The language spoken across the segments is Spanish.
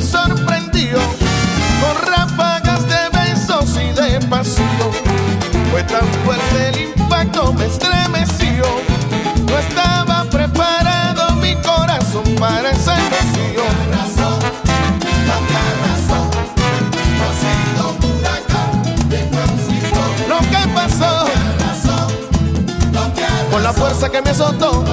me sorprendió con ráfagas de besos y de pasión. Fue tan fuerte el impacto, me estremeció. No estaba preparado mi corazón para esa emoción. Lo que pasó, con la fuerza que me azotó,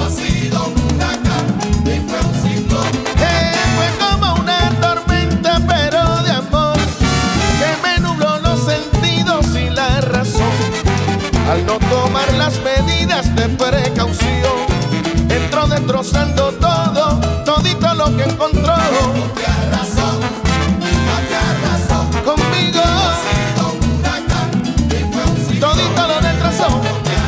fue como una tormenta pero de amor, que me nubló los sentidos y la razón. Al no tomar las medidas de precaución, entró destrozando todo, todito lo que encontró. Conmigo todito lo destrozó.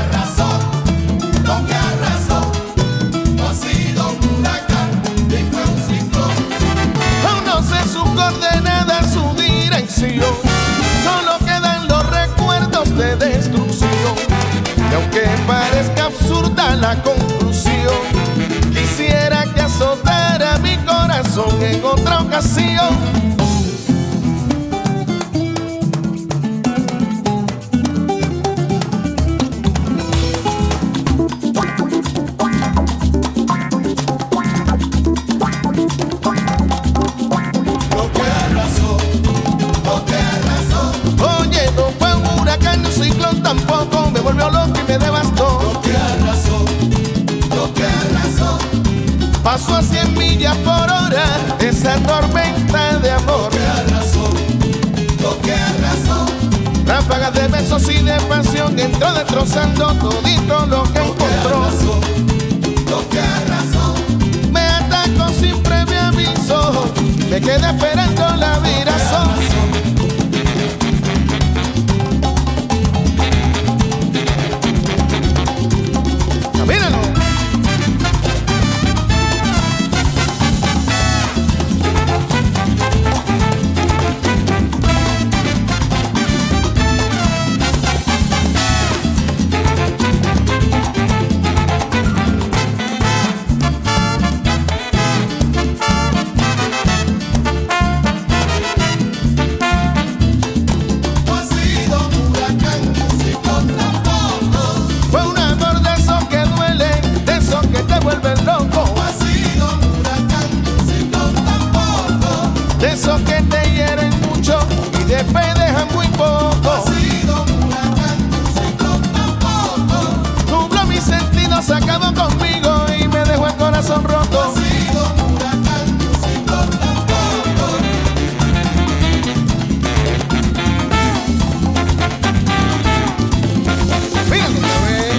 Aún no sé su coordenada, su dirección, solo quedan los recuerdos de destrucción. Y aunque parezca absurda la conclusión, quisiera que azotara mi corazón en otra ocasión. Tampoco me volvió loco y me devastó. Lo que arrasó. Pasó a 100 millas por hora esa tormenta de amor. Lo que arrasó. Ráfagas de besos y de pasión, entró destrozando todito lo que encontró. Lo que arrasó. Me atacó sin previo aviso, me quedé esperando la virazón. De esos que te hieren mucho y después dejan muy poco. Ha sido un huracán, un ciclón tampoco. Nubló mis sentidos, acabó conmigo y me dejó el corazón roto. Ha sido un huracán, un ciclón tampoco. Fíjate una vez.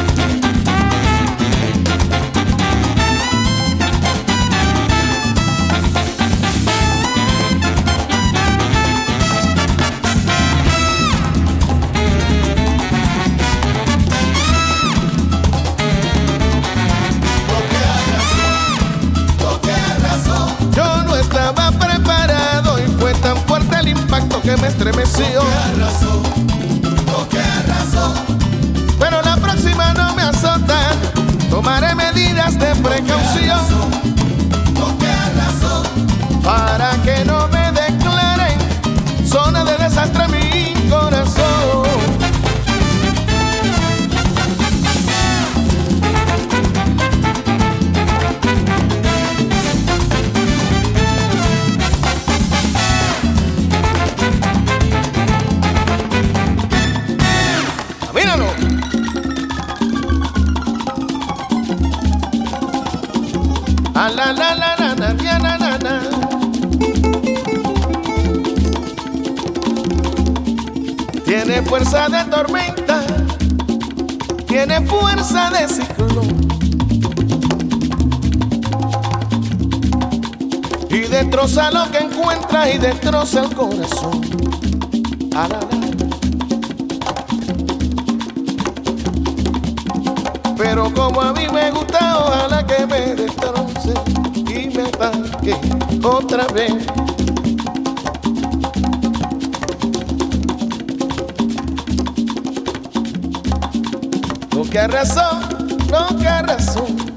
Estaba preparado y fue tan fuerte el impacto que me estremeció. Lo que arrasó. Pero la próxima no me azota, tomaré medidas de precaución. Lo que arrasó. Para que no me declaren zona de desastre mi corazón. Míralo. A la la la la la la la la la. Tiene fuerza de tormenta, tiene fuerza de ciclón y destroza lo que encuentra y destroza el corazón. A la la. Pero como a mí me gusta, ojalá que me destroce y me ataque otra vez. Lo que arrasó, lo que arrasó.